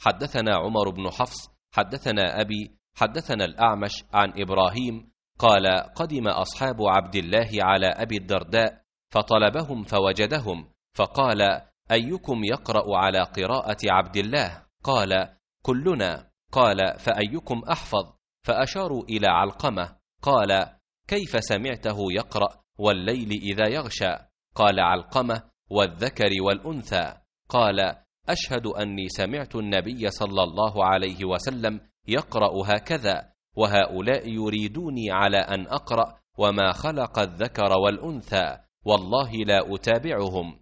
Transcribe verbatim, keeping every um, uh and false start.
حدثنا عمر بن حفص حدثنا أبي حدثنا الأعمش عن إبراهيم قال قدم أصحاب عبد الله على أبي الدرداء فطلبهم فوجدهم فقال أيكم يقرأ على قراءة عبد الله؟ قال كلنا. قال فأيكم أحفظ؟ فأشاروا إلى علقمة. قال كيف سمعته يقرأ والليل إذا يغشى؟ قال علقمة والذكر والأنثى. قال أشهد أني سمعت النبي صلى الله عليه وسلم يقرأ هكذا، وهؤلاء يريدوني على أن أقرأ وما خلق الذكر والأنثى، والله لا أتابعهم.